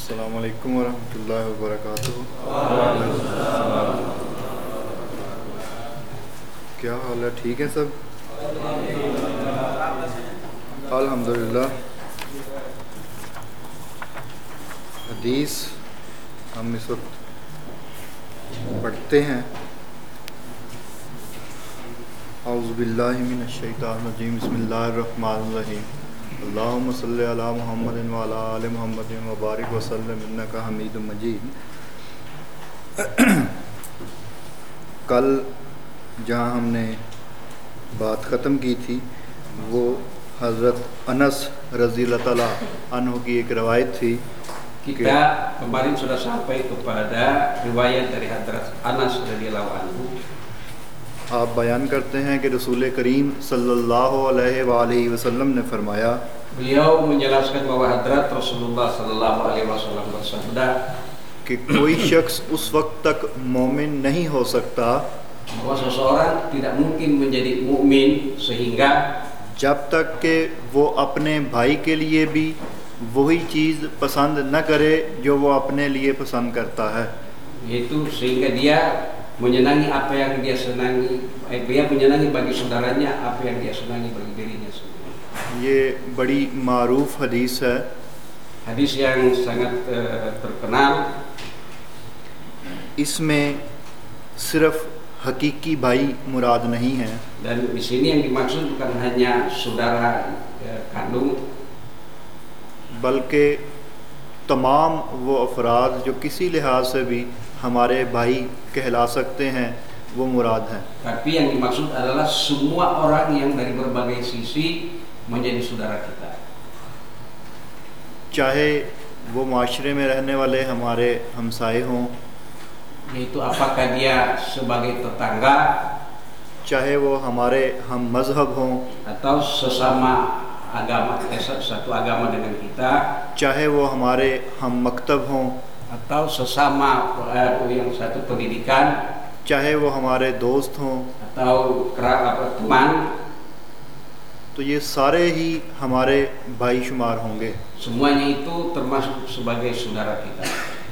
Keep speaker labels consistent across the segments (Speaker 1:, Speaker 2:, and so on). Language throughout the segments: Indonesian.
Speaker 1: अस्सलामु अलैकुम वरहमतुल्लाहि वबरकातुहू। क्या हाल है? ठीक है सब? अल्हम्दुलिल्लाह। हदीस हम इस वक्त पढ़ते हैं। औज़ु बिल्लाहि मिनश शैतानिर रजीम। बिस्मिल्लाहिर रहमानिर रहीम। अल्लाहुम्मा सल्लि अला मुहम्मदिन व अला आलि मुहम्मदिन व बारिक व सल्लिम इन्नका हमीदुम मजीद। कल जहाँ हमने बात ख़त्म की थी वो हज़रत अनस रज़ियल्लाहु ताला अन्हु की एक रवायत थी।
Speaker 2: Kita kemarin sudah sampai kepada riwayat dari Hadrat Anas radhiyallahu anhu.
Speaker 1: आप बयान करते हैं कि रसूल करीम सल्लल्लाहु अलैहि वसल्लम ने फरमाया,
Speaker 2: Beliau menjelaskan bahwa Hadrat Rasulullah sallallahu alaihi wasallam bersabda
Speaker 1: कि कोई शख्स उस वक्त तक मोमिन नहीं हो सकता
Speaker 2: bahwa seseorang tidak mungkin menjadi mukmin sehingga
Speaker 1: जब तक कि वो अपने भाई के लिए भी वही चीज़ पसंद न करे जो वो अपने लिए पसंद करता है,
Speaker 2: yaitu sehingga dia menyenangi apa yang dia senangi, dia menyenangi bagi saudaranya apa yang dia senangi bagi dirinya sendiri.
Speaker 1: ये बड़ी मारूफ हदीस है।
Speaker 2: Hadis yang sangat terkenal.
Speaker 1: इसमें सिर्फ हकीकी भाई मुराद नहीं है,
Speaker 2: Dan di sini yang dimaksud bukan hanya saudara kandung,
Speaker 1: बल्कि तमाम वो अफराद जो किसी लिहाज से भी हमारे भाई कहला सकते हैं वो मुराद हैं।
Speaker 2: tapi yang dimaksud adalah semua orang yang dari berbagai sisi menjadi saudara kita.
Speaker 1: चाहे वो माशरे में रहने वाले हमारे हमसाए हों,
Speaker 2: Yaitu apakah dia sebagai tetangga
Speaker 1: चाहे वो हमारे हम मज़हब हों,
Speaker 2: atau sesama agama, satu agama dengan kita,
Speaker 1: चाहे वो हमारे हम मकतब हों,
Speaker 2: atau sesama yang satu pendidikan,
Speaker 1: चाहे वो हमारे दोस्त हों,
Speaker 2: atau teman,
Speaker 1: तो ये सारे ही हमारे भाई शुमार होंगे।
Speaker 2: semuanya itu termasuk sebagai saudara kita.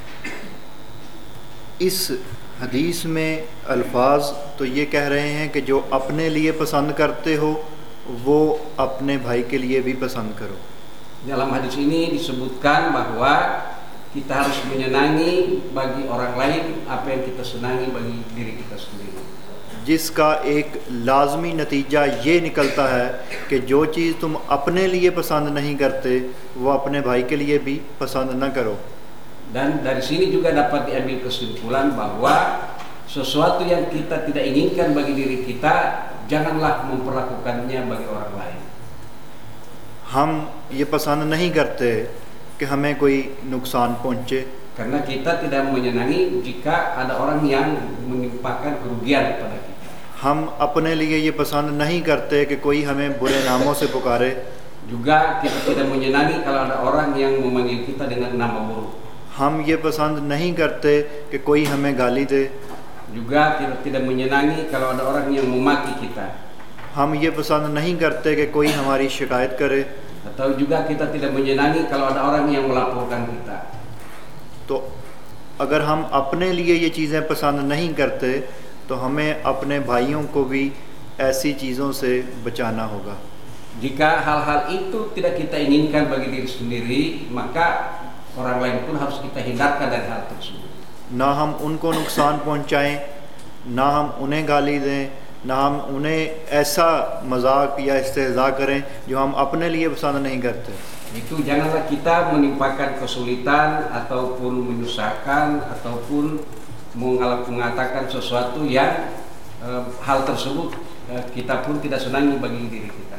Speaker 1: इस हदीस में अल्फाज तो ये कह रहे हैं कि जो अपने लिए पसंद करते हो वो अपने भाई के लिए भी पसंद करो।
Speaker 2: Dalam hadis ini disebutkan bahwa kita harus menyenangi bagi orang lain apa yang kita senangi bagi diri kita sendiri.
Speaker 1: जिसका एक लाजमी नतीजा ये निकलता है कि जो चीज़ तुम अपने लिए पसंद नहीं करते वो अपने भाई के लिए भी पसंद न करो।
Speaker 2: Dan dari sini juga dapat diambil kesimpulan bahwa sesuatu yang kita tidak inginkan bagi diri kita janganlah memperlakukannya bagi orang lain.
Speaker 1: हम ये पसंद नहीं करते कि हमें कोई नुकसान पहुँचे,
Speaker 2: Karena kita tidak menyenangi jika ada orang yang menimpakan kerugian kepada kita.
Speaker 1: हम अपने लिए ये पसंद नहीं करते कि कोई हमें बुरे नामों से पुकारे,
Speaker 2: Juga kita tidak menyenangi kalau ada orang yang memanggil kita dengan nama buruk.
Speaker 1: हम ये पसंद नहीं करते कि कोई हमें गाली दे,
Speaker 2: Juga kita tidak menyenangi kalau ada orang yang memaki kita.
Speaker 1: हम ये पसंद नहीं करते कि कोई हमारी शिकायत करे।
Speaker 2: Atau juga kita tidak menyenangi kalau ada orang yang melaporkan kita.
Speaker 1: तो अगर हम अपने लिए ये चीज़ें पसंद नहीं करते तो हमें अपने भाइयों को भी ऐसी चीज़ों से बचाना होगा।
Speaker 2: Jika hal-hal itu tidak kita inginkan bagi diri sendiri, maka orang lain pun harus kita hindarkan dari hal tersebut.
Speaker 1: ना हम उनको नुकसान पहुंचाएं, ना हम उन्हें गाली दें, ना हम उन्हें ऐसा मजाक या इस्तेज़ा करें जो हम अपने लिए पसंद नहीं करते।
Speaker 2: Itu janganlah kita menimpakan kesulitan ataupun menyusahkan ataupun mengatakan sesuatu yang hal tersebut kita pun tidak senangi bagi diri kita.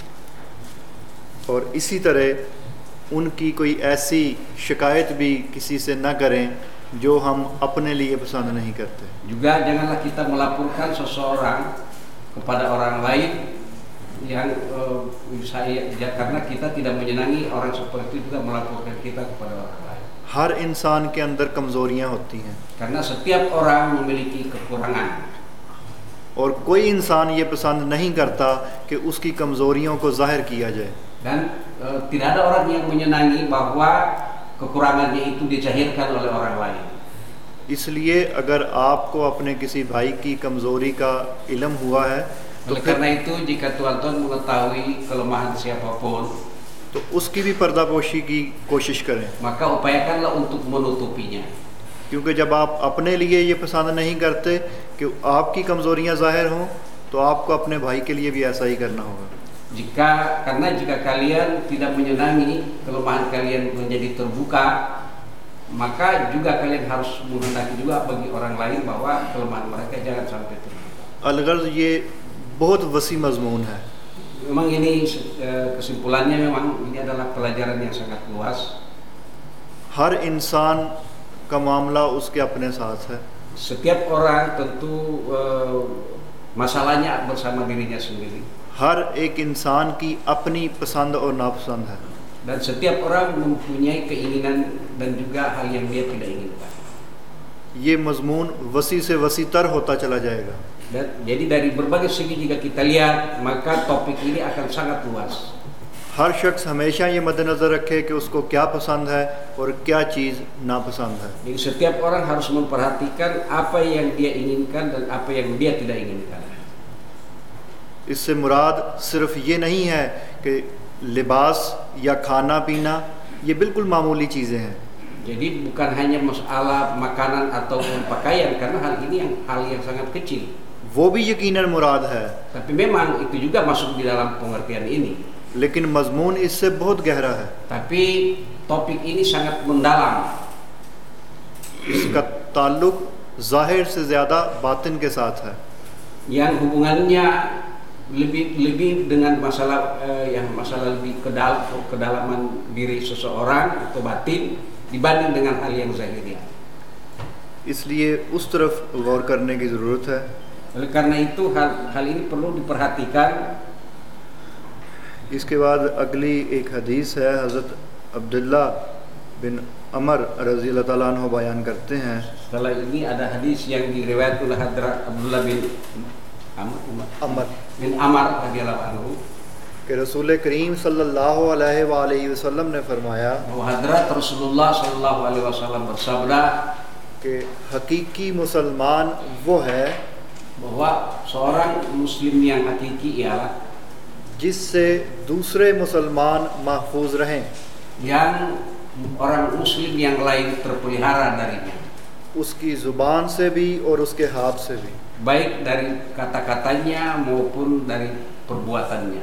Speaker 1: और इसी तरह उनकी कोई ऐसी शिकायत भी किसी से न करें जो हम अपने लिए पसंद नहीं करते।
Speaker 2: Juga janganlah kita melaporkan seseorang kepada orang lain yang karena kita tidak menyenangi orang seperti itu juga melaporkan kita kepada orang lain.
Speaker 1: हर इंसान के अंदर कमज़ोरियाँ होती हैं
Speaker 2: Karena setiap orang memiliki kekurangan.
Speaker 1: और कोई इंसान ये पसंद नहीं करता कि उसकी कमज़ोरियों को ज़ाहिर किया जाए।
Speaker 2: Dan tidak ada orang yang menyenangi bahwa kekurangannya itu dizahirkan oleh orang lain.
Speaker 1: इसलिए अगर आपको अपने किसी भाई की कमज़ोरी का इल्म हुआ है
Speaker 2: Oleh karena itu, jika tuan-tuan mengetahui kelemahan siapapun,
Speaker 1: तो उसकी भी पर्दापोशी की कोशिश करें,
Speaker 2: maka upayakanlah untuk menutupinya.
Speaker 1: क्योंकि जब आप अपने लिए ये पसंद नहीं करते कि आपकी कमज़ोरियाँ ज़ाहिर हों, तो आपको अपने भाई के लिए भी ऐसा ही करना होगा।
Speaker 2: Karena jika kalian tidak menyenangi kelemahan kalian menjadi terbuka, maka juga kalian harus menghendaki juga bagi orang lain bahwa kelemahan mereka jangan sampai terbuka.
Speaker 1: अलगर्ज़ ये बहुत वसी मज़मून है।
Speaker 2: Memang ini kesimpulannya, memang ini adalah pelajaran yang sangat luas.
Speaker 1: हर इंसान का मामला उसके अपने साथ है।
Speaker 2: Setiap orang tentu masalahnya bersama dirinya sendiri.
Speaker 1: हर एक इंसान की अपनी पसंद और नापसंद है।
Speaker 2: Dan setiap orang mempunyai keinginan dan juga hal yang dia tidak inginkan.
Speaker 1: ये मज़मून वसी से वसी तर होता चला जाएगा।
Speaker 2: Dan jadi dari berbagai segi jika kita lihat, maka topik ini akan sangat luas.
Speaker 1: हर शख्स हमेशा ये मद्देनज़र रखे कि उसको क्या पसंद है और क्या चीज़ नापसंद है।
Speaker 2: Jadi setiap orang harus memperhatikan apa yang dia inginkan dan apa yang dia tidak inginkan.
Speaker 1: इससे मुराद सिर्फ ये नहीं है कि लिबास या खाना पीना ये बिल्कुल मामूली चीज़ें हैं।
Speaker 2: Jadi bukan hanya masalah makanan ataupun pakaian, karena hal ini hal yang sangat kecil.
Speaker 1: वो भी यकीनन मुराद है,
Speaker 2: Tapi memang itu juga masuk di dalam pengertian ini.
Speaker 1: लेकिन मज़मून इससे बहुत गहरा है।
Speaker 2: Tapi topik ini sangat mendalam.
Speaker 1: इसका ताल्लुक़ ज़ाहिर से ज़्यादा बातिन के साथ है।
Speaker 2: Yang hubungannya lebih dengan masalah lebih kedalaman diri seseorang atau batin dibanding dengan hal yang zahiriyah.
Speaker 1: इसलिए उस तरफ गौर करने की ज़रूरत है।
Speaker 2: Oleh karena itu hal ini perlu diperhatikan.
Speaker 1: इसके बाद अगली एक हदीस है, हज़रत अब्दुल्ला बिन अमर रज़ी अल्लाह ताला अन्हु बयान करते हैं।
Speaker 2: Setelah ini ada hadis yang diriwayatkan oleh Hadrat Abdullah bin Amr radhiyallahu anhu
Speaker 1: कि रसूल करीम सल्लल्लाहु अलैहि वसल्लम ने फरमाया
Speaker 2: bahwa Hadrat Rasulullah sallallahu alaihi wasallam bersabda
Speaker 1: कि हकीकी मुसलमान वो है
Speaker 2: bahwa seorang muslim yang hakiki ialah
Speaker 1: जिससे दूसरे मुसलमान महफूज रहें,
Speaker 2: yang orang muslim yang lain terpelihara darinya,
Speaker 1: उसकी ज़ुबान से भी और उसके हाथ से भी,
Speaker 2: baik dari kata-katanya maupun dari perbuatannya.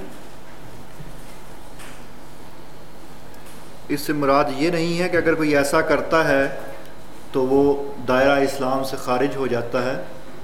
Speaker 1: इससे मुराद ये नहीं है कि अगर कोई ऐसा करता है तो वो दायरा इस्लाम से खारिज हो जाता है।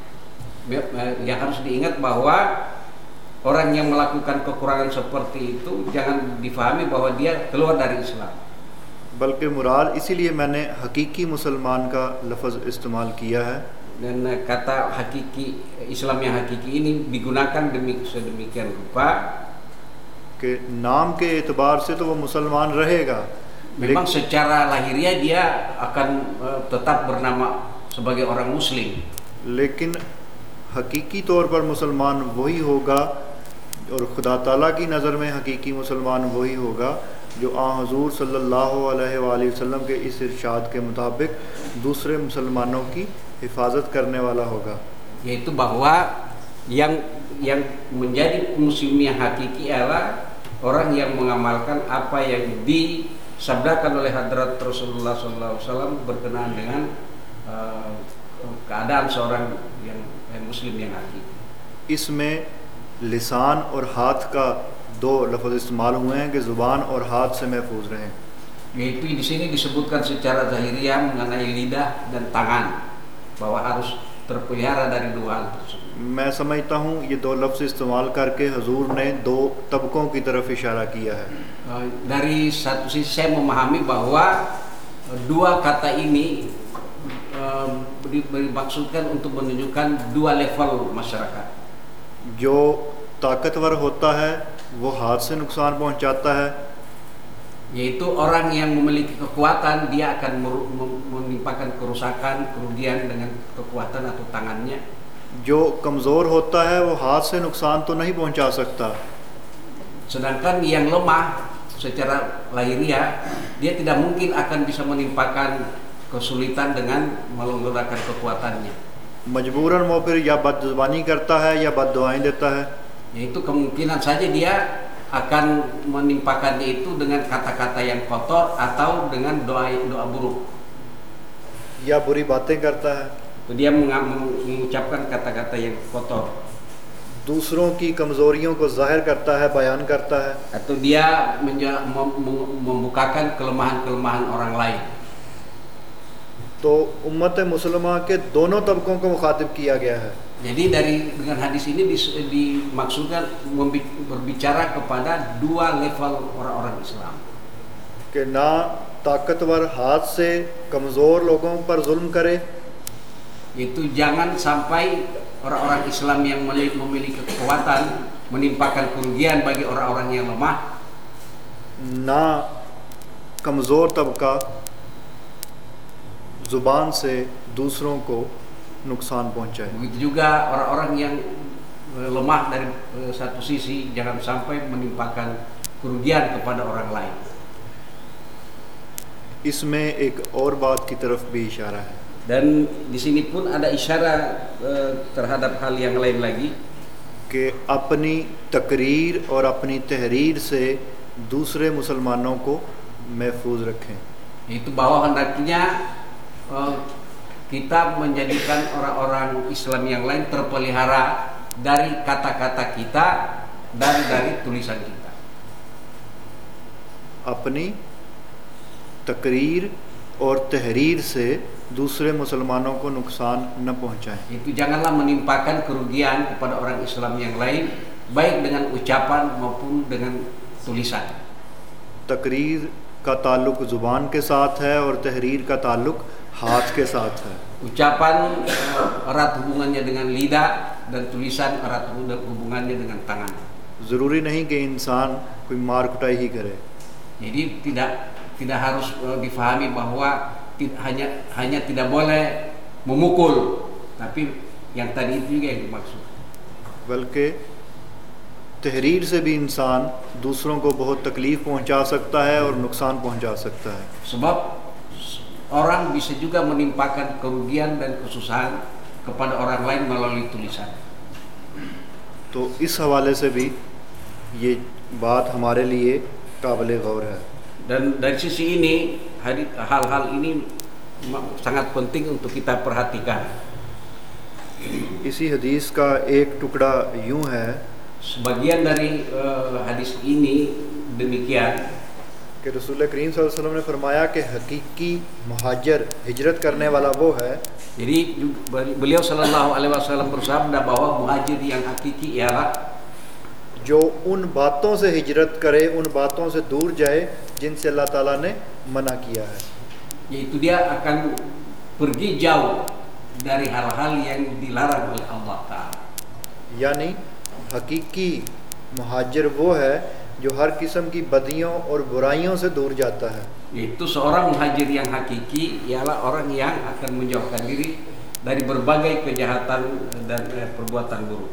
Speaker 2: Yang harus diingat bahwa orang yang melakukan kekurangan seperti itu jangan difahami bahwa dia keluar dari Islam.
Speaker 1: बल्कि मुराद इसीलिए मैंने हकीकी मुसलमान का लफ्ज़ इस्तेमाल किया है।
Speaker 2: Dan kata hakiki, Islam yang hakiki ini digunakan sedemikian rupa
Speaker 1: कि नाम के एतबार से तो वो मुसलमान रहेगा,
Speaker 2: memang secara lahiriah dia akan tetap bernama sebagai orang muslim,
Speaker 1: लेकिन हकीकी तौर पर मुसलमान वही होगा और खुदा ताला की नज़र में हकीकी मुसलमान वही होगा जो हुज़ूर सल्लल्लाहु अलैहि वसल्लम के इस इरशाद के मुताबिक दूसरे मुसलमानों की हिफाजत करने वाला होगा।
Speaker 2: yaitu bahwa yang menjadi muslim yang hakiki adalah orang yang mengamalkan apa yang disabdakan oleh Hadrat Rasulullah SAW berkenaan dengan keadaan seorang yang muslim yang hakiki.
Speaker 1: इसमें लिसान और हाथ का दो लफ्ज़ इस्तेमाल हुए हैं कि ज़ुबान और हाथ से महफूज रहें।
Speaker 2: Yaitu di sini disebutkan secara zahiriah mengenai lidah dan tangan bahwa harus terpelihara dari dua hal tersebut.
Speaker 1: मैं समझता हूँ ये दो लफ्ज़ इस्तेमाल करके हजूर ने दो तबकों की तरफ इशारा किया है।
Speaker 2: Dari satu sisi saya memahami bahwa dua kata ini dimaksudkan untuk menunjukkan dua level masyarakat.
Speaker 1: जो ताकतवर होता है वो हाथ से नुकसान पहुँचाता है,
Speaker 2: Yaitu orang yang memiliki kekuatan dia akan menimpakan kerusakan, kerugian dengan kekuatan atau tangannya.
Speaker 1: जो कमज़ोर होता है वो हाथ से नुकसान तो नहीं पहुँचा सकता,
Speaker 2: Sedangkan yang lemah secara lahiriah dia tidak mungkin akan bisa menimpakan kesulitan dengan menggunakan kekuatannya.
Speaker 1: मजबूरन वो फिर या बदजुबानी करता है या बद्दुआएं देता है,
Speaker 2: Yaitu kemungkinan saja dia akan menimpakannya itu dengan kata-kata yang kotor atau dengan doa buruk.
Speaker 1: या बुरी बातें करता है,
Speaker 2: Dia mengucapkan kata-kata yang kotor,
Speaker 1: दूसरों की कमज़ोरियों को ज़ाहिर करता है, बयान करता है,
Speaker 2: atau dia membukakan kelemahan-kelemahan orang lain.
Speaker 1: तो उम्मत मुसलमा के दोनों तबकों को मुखातिब किया गया है.
Speaker 2: Jadi dengan hadis ini dimaksudkan berbicara kepada dua level orang-orang Islam.
Speaker 1: कि ना ताकतवर हाथ से कमज़ोर लोगों पर जुल्म करे,
Speaker 2: Itu jangan sampai orang-orang Islam yang memiliki kekuatan menimpakan kerugian bagi orang-orang yang lemah.
Speaker 1: ना कमज़ोर तबका ज़ुबान से दूसरों को नुकसान पहुँचाए.
Speaker 2: Begitu juga orang-orang yang lemah dari satu sisi jangan sampai menimpakan kerugian kepada orang lain.
Speaker 1: इसमें एक और बात की तरफ भी इशारा है
Speaker 2: Dan di sini pun ada isyarat terhadap hal yang lain lagi,
Speaker 1: कि अपनी तकरीर और अपनी तहरीर से दूसरे मुसलमानों को महफूज रखें.
Speaker 2: yaitu bahwa hendaknya kita menjadikan orang-orang Islam yang lain terpelihara dari kata-kata kita dan dari tulisan kita.
Speaker 1: अपनी तकरीर और तहरीर से दूसरे मुसलमानों को नुकसान न पहुंचाएं.
Speaker 2: Itu janganlah menimpakan kerugian kepada orang Islam yang lain, baik dengan ucapan maupun dengan tulisan.
Speaker 1: तकरीर का ताल्लुक ज़ुबान के साथ है और तहरीर का ताल्लुक हाथ के साथ है.
Speaker 2: Ucapan erat hubungannya dengan lidah dan tulisan erat hubungannya dengan tangan.
Speaker 1: ज़रूरी नहीं कि इंसान कोई मार कुटाई ही करे.
Speaker 2: Jadi tidak harus difahami bahwa hanya tidak boleh memukul, tapi yang tadi itu juga yang dimaksud.
Speaker 1: बल्कि तहरीर से भी इंसान दूसरों को बहुत तकलीफ़ पहुंचा सकता है और नुकसान पहुंचा सकता है.
Speaker 2: Sebab orang bisa juga menimpakan kerugian dan kesusahan kepada orang lain melalui tulisan.
Speaker 1: तो इस हवाले से भी ये बात हमारे लिए काबिल गौर है.
Speaker 2: Dan dari sisi ini hal-hal ini sangat penting untuk kita perhatikan.
Speaker 1: इसी हदीस का एक टुकड़ा यूं है
Speaker 2: Sebagian dari hadis ini demikian,
Speaker 1: कि रसूल करीम सल्लल्लाहु अलैहि वसल्लम ने फरमाया कि हकीकी मुहाजिर हिजरत करने वाला वो है
Speaker 2: jadi beliau Shallallahu Alaihi Wasallam bersabda bahwa muhajir yang hakiki ialah
Speaker 1: जो उन बातों से हिजरत करे, उन बातों से दूर जाए जिनसे अल्लाह ताला ने मना किया है.
Speaker 2: yaitu dia akan pergi jauh dari hal-hal yang dilarang oleh Allah Ta'ala.
Speaker 1: यानी हकीकी मुहाजिर वो है जो हर किस्म की बदियों और बुराइयों से दूर जाता है.
Speaker 2: Yaitu seorang muhajir yang hakiki ialah orang yang akan menjauhkan diri dari berbagai kejahatan dan perbuatan buruk.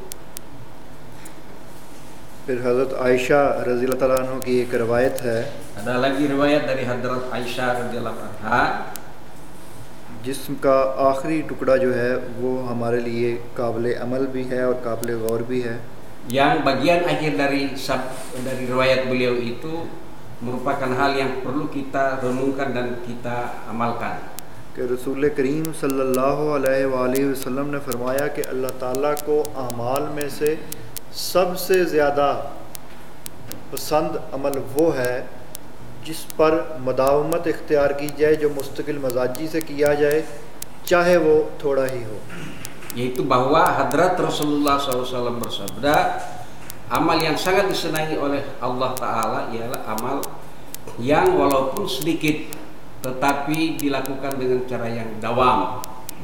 Speaker 1: फिर हज़रत आयशा रज़ी अल्लाह तआला अन्हा की एक रवायत है
Speaker 2: Ada lagi riwayat dari Hadrat Aisyah radhiyallahu anha
Speaker 1: जिसका आखिरी टुकड़ा जो है वो हमारे लिए काबिल अमल भी है और काबिल गौर भी है.
Speaker 2: yang bagian akhir dari riwayat beliau itu merupakan hal yang perlu kita renungkan dan kita amalkan.
Speaker 1: कि रसूल करीम सल्लल्लाहु अलैहि वसल्लम ने फरमाया कि अल्लाह ताला को आमाल में से सबसे ज़्यादा पसंद अमल वो है जिस पर मदावमत इख्तियार की जाए, जो मुस्तकिल मजाजी से किया जाए, चाहे वो थोड़ा ही हो.
Speaker 2: Yaitu bahwa Hadrat Rasulullah SAW bersabda, amal yang sangat disenangi oleh Allah Ta'ala ialah amal yang walaupun sedikit tetapi dilakukan dengan cara yang dawam.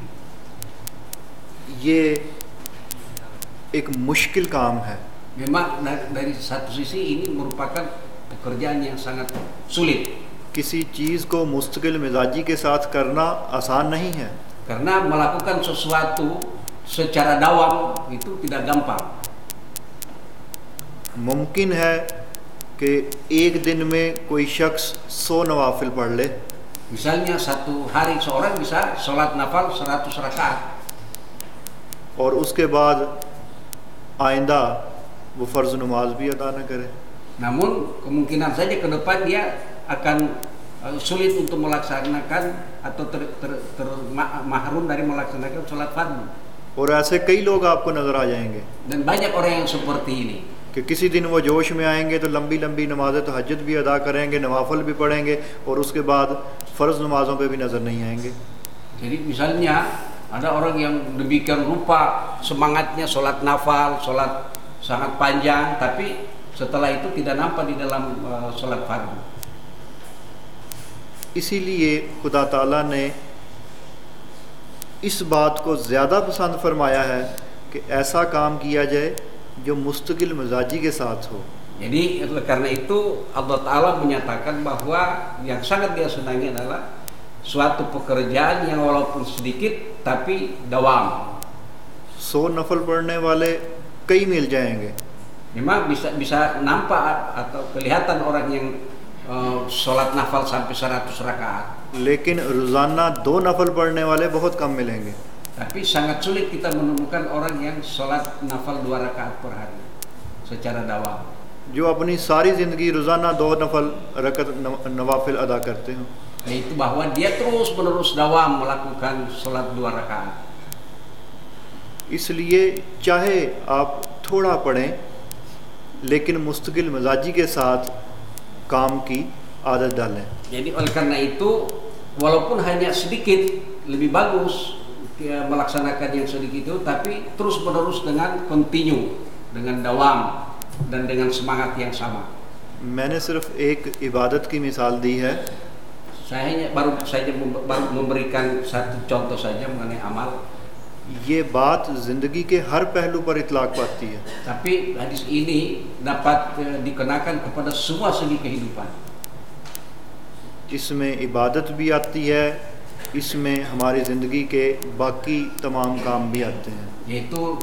Speaker 1: ये एक मुश्किल काम है.
Speaker 2: Memang dari satu sisi ini merupakan pekerjaan yang sangat sulit.
Speaker 1: किसी चीज़ को मुस्तकिल मिजाजी के साथ करना आसान नहीं है.
Speaker 2: Karena melakukan sesuatu secara dawam itu tidak gampang.
Speaker 1: मुमकिन है कि एक दिन में कोई शख्स 100 नवाफिल पढ़ ले,
Speaker 2: Misalnya satu hari seorang bisa sholat nafal 100 rakaat,
Speaker 1: और उसके बाद आइंदा वो फ़र्ज़ नमाज भी अदा न करे।
Speaker 2: namun kemungkinan saja ke depan dia akan sulit untuk melaksanakan atau mahrum dari melaksanakan sholat fardu.
Speaker 1: और ऐसे कई लोग आपको नज़र आ जाएंगे
Speaker 2: Dan banyak orang yang seperti ini.
Speaker 1: कि किसी दिन वो जोश में आएंगे तो लंबी लंबी नमाज़ें तहज्जुद भी अदा करेंगे, नवाफिल भी पढ़ेंगे, और उसके बाद फ़र्ज़ नमाज़ों पे भी नज़र नहीं आएंगे।
Speaker 2: Jadi misalnya ada orang yang demikian rupa semangatnya sholat nafal, sholat sangat panjang, tapi setelah itu tidak nampak di dalam sholat fardu.
Speaker 1: इसीलिए खुदा ताला ने इस बात को ज़्यादा पसंद फरमाया है कि ऐसा काम किया जाए जो मुस्तकिल मिजाजी के साथ हो।
Speaker 2: Jadi karena itu Allah Ta'ala menyatakan bahwa yang sangat dia senangi adalah suatu pekerjaan yang walaupun sedikit tapi dawam.
Speaker 1: 100 नफल पढ़ने वाले कई मिल जाएंगे,
Speaker 2: Memang bisa nampak atau kelihatan orang yang sholat nafal sampai 100 rakaat.
Speaker 1: लेकिन रोज़ाना 2 नफल पढ़ने वाले बहुत कम मिलेंगे।
Speaker 2: Tapi sangat sulit kita menemukan orang yang sholat nafal 2 rakaat per hari secara dawam.
Speaker 1: जो अपनी सारी ज़िंदगी रोज़ाना 2 नफल रकत नवाफिल अदा करते हो,
Speaker 2: Yaitu bahwa dia terus menerus dawam melakukan sholat 2 rakaat.
Speaker 1: इसलिए चाहे आप थोड़ा पढ़ें लेकिन मुस्तकिल मिजाजी के साथ काम की आदत डालें।
Speaker 2: Jadi oleh karena itu walaupun hanya sedikit lebih bagus melaksanakan yang sedikit itu, tapi terus menerus dengan continue, dengan dawam dan dengan semangat yang sama.
Speaker 1: मैंने सिर्फ एक इबादत की मिसाल दी है,
Speaker 2: Saya baru saja memberikan satu contoh saja mengenai amal.
Speaker 1: ये बात ज़िंदगी के हर पहलू पर इतलाक पाती है।
Speaker 2: Tapi hadis ini dapat dikenakan kepada semua segi kehidupan.
Speaker 1: इसमें इबादत भी आती है, इसमें हमारी ज़िंदगी के बाकी तमाम काम भी आते हैं।
Speaker 2: Yaitu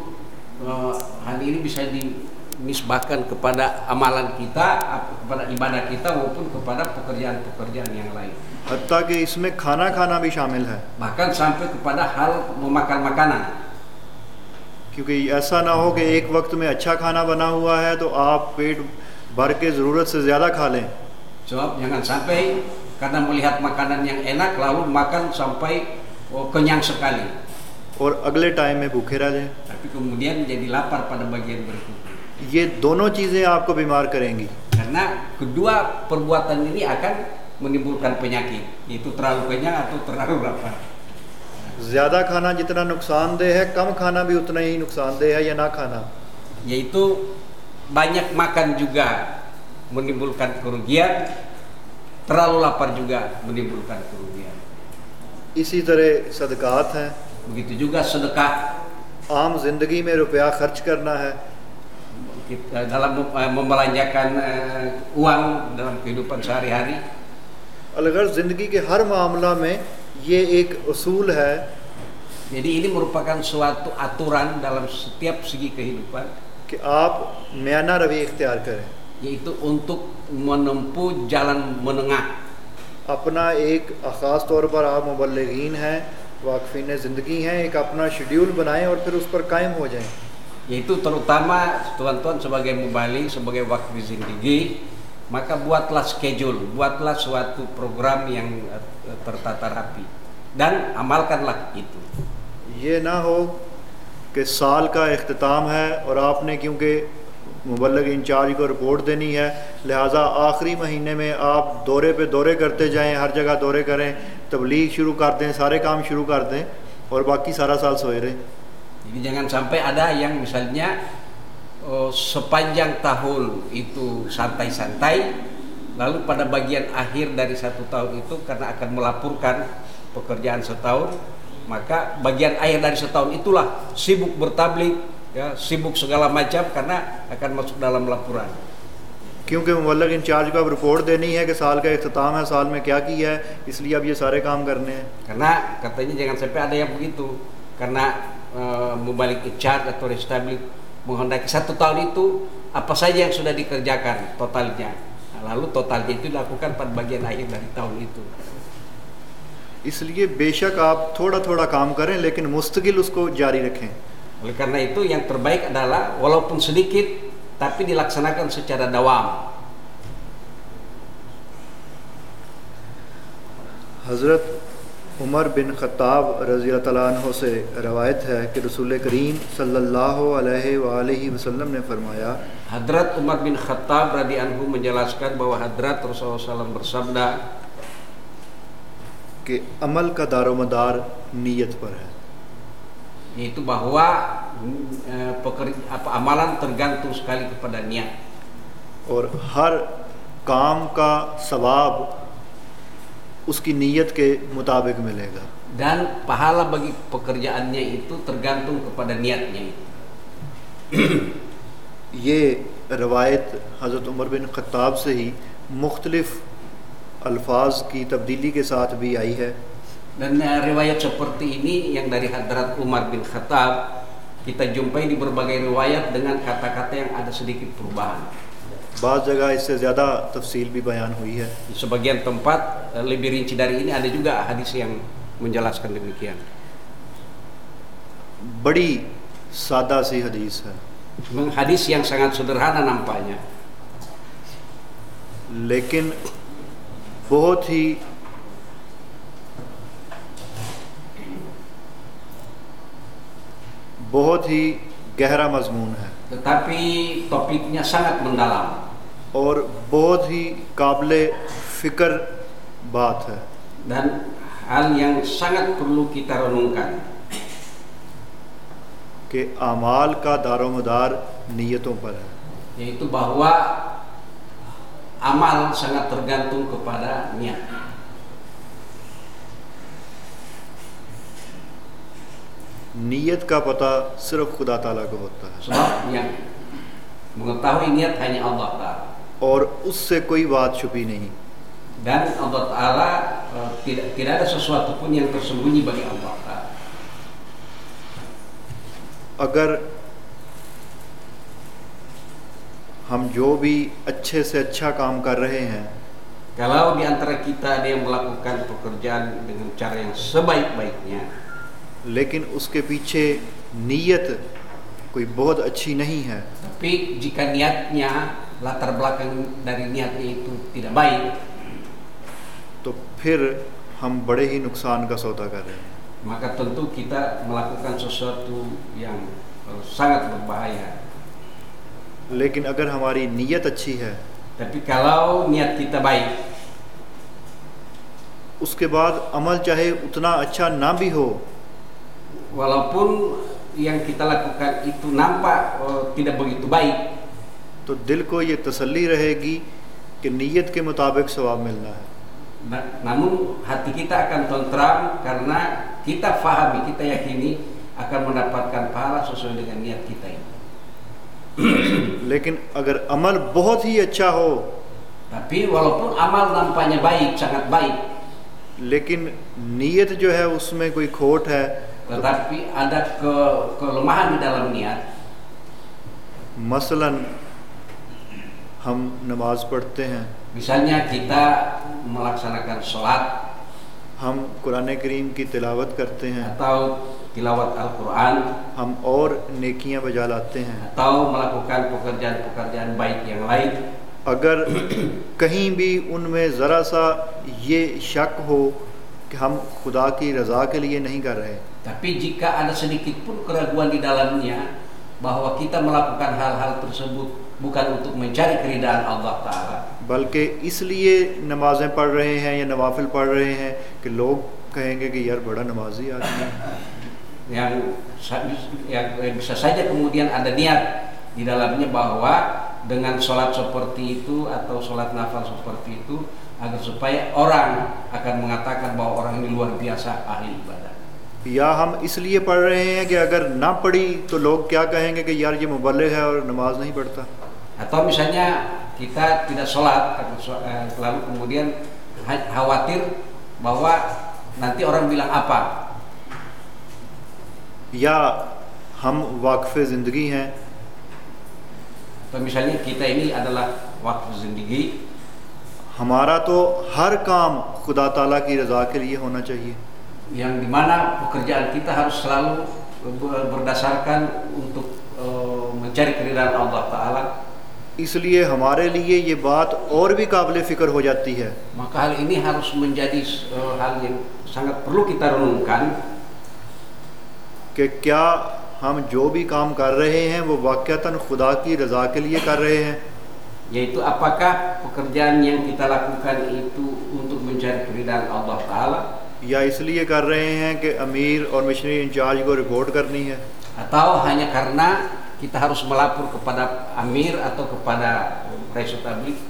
Speaker 2: hal ini bisa dinisbahkan kepada amalan kita, kepada ibadah kita maupun kepada pekerjaan-pekerjaan yang lain.
Speaker 1: हत्ता कि इसमें खाना खाना भी शामिल है,
Speaker 2: Bahkan sampai kepada hal memakan makanan.
Speaker 1: क्योंकि ऐसा ना हो कि एक वक्त में अच्छा खाना बना हुआ है तो आप पेट भर के ज़रूरत से ज़्यादा खा लें,
Speaker 2: Sebab jangan sampai karena melihat makanan yang enak lalu makan sampai kenyang sekali,
Speaker 1: और अगले टाइम में भूखे रह जाएं।
Speaker 2: tapi kemudian jadi lapar pada bagian berikutnya.
Speaker 1: ये दोनों चीज़ें आपको बीमार करेंगी।
Speaker 2: Karena kedua perbuatan ini akan menimbulkan penyakit, yaitu terlalu kenyang atau terlalu lapar.
Speaker 1: ज़्यादा खाना जितना नुकसानदेह है, कम खाना भी उतना ही नुकसानदेह है या ना खाना।
Speaker 2: Yaitu banyak makan juga menimbulkan kerugian, terlalu lapar juga menimbulkan kerugian.
Speaker 1: इसी तरह सदकात हैं,
Speaker 2: Begitu juga sedekah.
Speaker 1: आम ज़िंदगी में रुपया खर्च करना है,
Speaker 2: Kita dalam membelanjakan uang dalam kehidupan sehari-hari.
Speaker 1: अगर ज़िंदगी के हर मामला में ये एक उसूल है
Speaker 2: Jadi ini merupakan suatu aturan dalam setiap segi kehidupan,
Speaker 1: कि आप म्याना रवि इख्तियार करें,
Speaker 2: yaitu untuk menempuh jalan menengah.
Speaker 1: अपना एक ख़ास तौर पर आप मुबल्लिगीन हैं, वाक़फ़ीन ज़िंदगी हैं, एक अपना शेड्यूल बनाएं और फिर उस पर कायम हो जाएं।
Speaker 2: Yaitu terutama tuan-tuan sebagai mubalik, sebagai wakfi zindigi, maka buatlah schedule, buatlah suatu program yang tertata rapi dan amalkanlah itu.
Speaker 1: ये ना हो कि साल का इख्तिताम है और आपने क्योंकि मुबल्लिग इंचार्ज को रिपोर्ट देनी है, लिहाजा आखिरी महीने में आप दौरे पे दौरे करते जाएं, हर जगह दौरे करें, तबलीग शुरू कर दें, सारे काम शुरू कर दें और बाकी सारा साल सोए रहें।
Speaker 2: Jadi jangan sampai ada yang misalnya sepanjang tahun itu santai-santai, lalu pada bagian akhir dari 1 tahun itu karena akan melaporkan pekerjaan setahun, maka bagian akhir dari setahun itulah sibuk bertablik, ya, sibuk segala macam karena akan masuk dalam laporan.
Speaker 1: क्योंकि मुबल्लिग इंचार्ज को अब रिपोर्ट देनी है कि साल का इख्तिताम है, साल में क्या किया है, इसलिए अब ये सारे काम करने हैं।
Speaker 2: Karena katanya jangan sampai ada yang begitu, karena mubalik incharge atau restablik menghendaki 1 tahun itu apa saja yang sudah dikerjakan totalnya. lalu totalnya itu dilakukan pada bagian akhir dari tahun itu.
Speaker 1: इसलिए बेशक आप थोड़ा थोड़ा काम करें लेकिन मुस्तकिल उसको जारी रखें.
Speaker 2: Oleh karena itu yang terbaik adalah walaupun sedikit tapi dilaksanakan secara dawam.
Speaker 1: हज़रत उमर बिन ख़त्ताब रज़ी अल्लाह तआला अन्हु से रवायत है कि रसूल करीम सल्लल्लाहु अलैहि वसल्लम ने फरमाया,
Speaker 2: Hadrat Umar bin Khattab radhiyallahu anhu menjelaskan bahwa Hadrat Rasulullah SAW bersabda
Speaker 1: कि अमल का दारोमदार नीयत पर है.
Speaker 2: yaitu bahwa amalan tergantung sekali kepada niat.
Speaker 1: और हर काम का सवाब उसकी नीयत के मुताबिक मिलेगा.
Speaker 2: Dan pahala bagi pekerjaannya itu tergantung kepada niatnya itu.
Speaker 1: ये रवायत हज़रत उमर बिन ख़त्ताब से ही मुख्तलिफ़ अल्फाज की तब्दीली के साथ भी आई है.
Speaker 2: Dan riwayat seperti ini yang dari Hadrat Umar bin Khattab kita jumpai di berbagai riwayat dengan kata-kata yang ada sedikit perubahan.
Speaker 1: बाज़ जगह इससे ज़्यादा तफसील भी बयान हुई है.
Speaker 2: Di sebagian tempat lebih rinci dari ini, ada juga hadis yang menjelaskan demikian.
Speaker 1: बड़ी सादा सी हदीस है,
Speaker 2: Hadis yang sangat sederhana nampaknya,
Speaker 1: लेकिन बहुत ही गहरा मजमून है
Speaker 2: tetapi topiknya sangat mendalam
Speaker 1: और बहुत ही काबिले फ़िक्र बात है.
Speaker 2: dan hal yang sangat perlu kita renungkan,
Speaker 1: कि आमाल का दारोमदार नीयतों पर है.
Speaker 2: yaitu bahwa amal sangat tergantung kepada niat.
Speaker 1: नीयत का पता सिर्फ खुदा ताला को होता है
Speaker 2: Sebab yang mengetahui niat hanya Allah Ta'ala,
Speaker 1: और उससे कोई बात छुपी नहीं.
Speaker 2: dan Allah Ta'ala tidak ada sesuatu pun yang tersembunyi bagi Allah Ta'ala.
Speaker 1: अगर हम जो भी अच्छे से अच्छा काम कर रहे हैं,
Speaker 2: Kalau di antara kita ada yang melakukan pekerjaan dengan cara yang sebaik-baiknya,
Speaker 1: लेकिन उसके पीछे नीयत कोई बहुत अच्छी नहीं है,
Speaker 2: tapi jika niatnya, latar belakang dari niatnya itu tidak baik,
Speaker 1: तो फिर हम बड़े ही नुकसान का सौदा कर रहे हैं.
Speaker 2: maka tentu kita melakukan sesuatu yang sangat berbahaya.
Speaker 1: लेकिन अगर हमारी नीयत अच्छी है,
Speaker 2: Tapi kalau niat kita baik,
Speaker 1: उसके बाद अमल चाहे उतना अच्छा ना भी हो,
Speaker 2: walaupun yang kita lakukan itu nampak tidak begitu baik,
Speaker 1: तो दिल को ये तसल्ली रहेगी कि नीयत के मुताबिक सवाब मिलना है.
Speaker 2: namun hati kita akan tentram karena kita fahami, kita yakini akan mendapatkan pahala sesuai dengan niat kita ini.
Speaker 1: लेकिन अगर अमल बहुत ही अच्छा हो,
Speaker 2: Tapi walaupun amal nampaknya baik, sangat baik,
Speaker 1: लेकिन नीयत जो है उसमें कोई खोट है,
Speaker 2: tetapi ada kelemahan di dalam niat.
Speaker 1: मसलन हम नमाज पढ़ते हैं,
Speaker 2: Misalnya kita melaksanakan sholat
Speaker 1: हम कुरान करीम की तिलावत करते हैं,
Speaker 2: atau tilawat Al-Quran
Speaker 1: हम और नेकियां बजा लाते हैं.
Speaker 2: atau melakukan pekerjaan-pekerjaan baik yang lain.
Speaker 1: अगर कहीं भी उनमें ज़रा सा ये शक हो कि हम खुदा की रज़ा के लिए नहीं कर रहे,
Speaker 2: Tapi jika ada sedikit pun keraguan di dalamnya bahwa kita melakukan hal-hal tersebut bukan untuk mencari keridhaan Allah Ta'ala,
Speaker 1: बल्कि इसलिए नमाज़ें पढ़ रहे हैं या नवाफिल पढ़ रहे हैं कि लोग कहेंगे कि यार बड़ा नमाजी आदमी है,
Speaker 2: yang bisa saja kemudian ada niat di dalamnya bahwa dengan sholat seperti itu atau sholat nafal seperti itu agar supaya orang akan mengatakan bahwa orang ini luar biasa ahli ibadah.
Speaker 1: या हम इसलिए पढ़ रहे हैं कि अगर ना पढ़ी तो लोग क्या कहेंगे कि यार ये मुबल्लिग है और नमाज नहीं पढ़ता.
Speaker 2: Atau misalnya kita tidak sholat lalu kemudian khawatir bahwa nanti orang bilang apa.
Speaker 1: या हम वाक़फ़े ज़िंदगी हैं,
Speaker 2: Atau misalnya kita ini adalah waktu zindigi,
Speaker 1: हमारा तो हर काम खुदा ताला की रज़ा के लिए होना चाहिए,
Speaker 2: yang dimana pekerjaan kita harus selalu berdasarkan untuk mencari keridhaan Allah Ta'ala.
Speaker 1: इसलिए हमारे लिए ये बात और भी काबिल फ़िक्र हो जाती है
Speaker 2: Maka hal ini harus menjadi hal yang sangat perlu kita renungkan,
Speaker 1: कि क्या हम जो भी काम कर रहे हैं वो वाक़तन खुदा की रज़ा के लिए कर रहे हैं,
Speaker 2: yaitu apakah pekerjaan yang kita lakukan itu untuk mencari keridhaan Allah Ta'ala,
Speaker 1: या इसलिए कर रहे हैं कि अमीर और मिशनरी इंचार्ज को रिपोर्ट करनी है,
Speaker 2: atau hanya karena kita harus melapor kepada amir atau kepada Raisut Tabligh.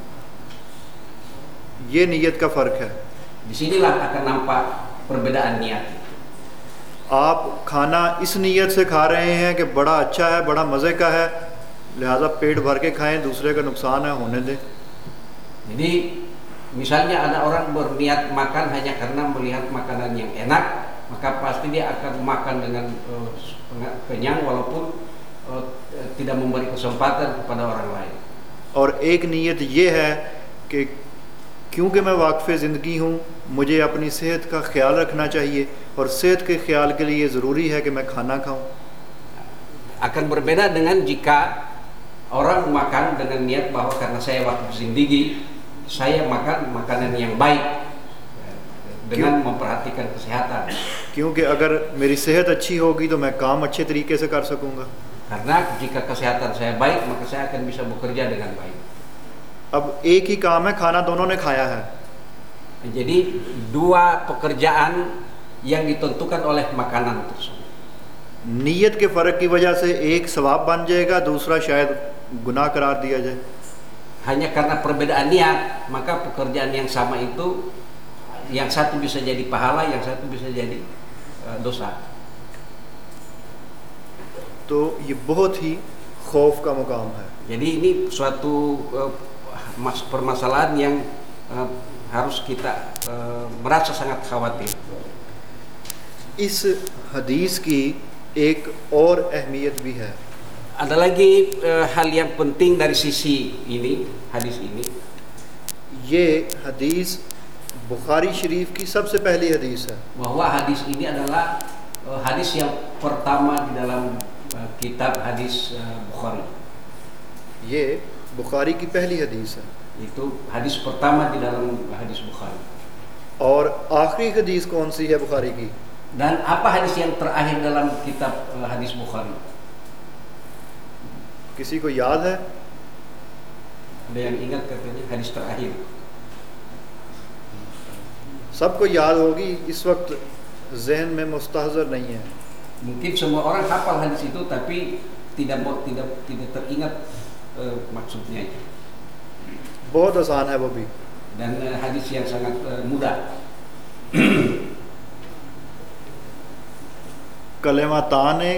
Speaker 1: ये नीयत का फ़र्क है।
Speaker 2: Disinilah akan nampak perbedaan niat.
Speaker 1: आप खाना इस नीयत से खा रहे हैं कि बड़ा अच्छा है, बड़ा मज़े का है, लिहाजा पेट भर के खाएं, दूसरे का नुकसान है होने दें।
Speaker 2: Jadi misalnya ada orang berniat makan hanya karena melihat makanan yang enak, maka pasti dia akan makan dengan kenyang walaupun tidak memberi kesempatan kepada orang lain.
Speaker 1: और एक नीयत ये है कि क्योंकि मैं वाक़फ़े ज़िंदगी हूँ, मुझे अपनी सेहत का ख्याल रखना चाहिए और सेहत के ख्याल के लिए ज़रूरी है कि मैं खाना खाऊं।
Speaker 2: Akan berbeda dengan jika orang makan dengan niat bahwa karena saya waktu zindigi, saya makan makanan yang baik dengan memperhatikan kesehatan.
Speaker 1: क्योंकि अगर मेरी सेहत अच्छी होगी तो मैं काम अच्छे तरीके से कर सकूँगा।
Speaker 2: Karena jika kesehatan saya baik, maka saya akan bisa bekerja dengan baik.
Speaker 1: अब एक ही काम है, खाना दोनों ने खाया है,
Speaker 2: Jadi dua pekerjaan yang ditentukan oleh makanan tersebut.
Speaker 1: नीयत के फ़र्क की वजह से एक सवाब बन जाएगा, दूसरा शायद गुनाह करार दिया जाए।
Speaker 2: Hanya karena perbedaan niat, maka pekerjaan yang sama itu, yang satu bisa jadi pahala, yang satu bisa jadi dosa.
Speaker 1: तो ये बहुत ही खौफ का मुकाम है।
Speaker 2: Jadi ini suatu permasalahan yang harus kita merasa sangat khawatir.
Speaker 1: इस हदीस की एक और अहमियत भी है।
Speaker 2: Ada lagi hal yang penting dari sisi ini, hadis ini.
Speaker 1: ये हदीस बुखारी शरीफ की सबसे पहली हदीस है।
Speaker 2: Bahwa hadis ini adalah hadis yang pertama di dalam kitab hadis Bukhari.
Speaker 1: ये बुखारी की पहली हदीस है
Speaker 2: Itu hadis pertama di dalam hadis Bukhari.
Speaker 1: और आखिरी हदीस कौन सी है बुखारी की?
Speaker 2: Dan apa hadis yang terakhir dalam kitab hadis Bukhari?
Speaker 1: किसी को याद है?
Speaker 2: Ada yang ingat katanya hadis terakhir?
Speaker 1: सबको याद होगी, इस वक्त जहन में मुस्तहज़र नहीं है।
Speaker 2: Mungkin semua orang hafal hadis itu, tapi tidak teringat maksudnya itu.
Speaker 1: बहुत आसान है वो भी।
Speaker 2: Dan hadis yang sangat mudah.
Speaker 1: कलिमताने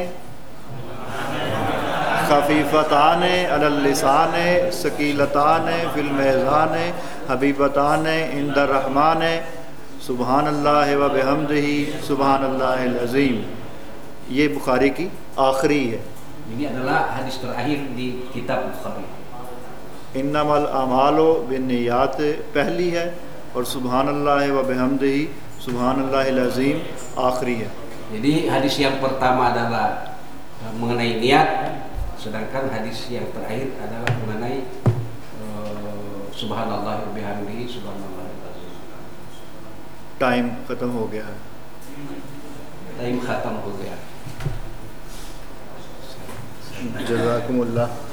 Speaker 1: खफीफताने अलल लिसाने सकीलताने फिल मेज़ाने हबीबताने इंदर रहमाने सुबहानल्लाह व बिहम्दिही सुबहानल्लाहिल अज़ीम। ये बुखारी की आखिरी है।
Speaker 2: Ini adalah hadis terakhir di kitab Bukhari.
Speaker 1: इन्नमल अमालो बिन्नियात पहली है और सुबहानल्लाह व बिहम्दिही सुबहानल्लाहिल अज़ीम आखिरी है।
Speaker 2: Jadi hadis yang pertama adalah mengenai niat, sedangkan hadis yang terakhir adalah mengenai subhanallah wa bihamdihi subhanallahil azim.
Speaker 1: Time ख़त्म हो गया है।
Speaker 2: Time khatam ho gaya.
Speaker 1: जज़ाकुमुल्लाह।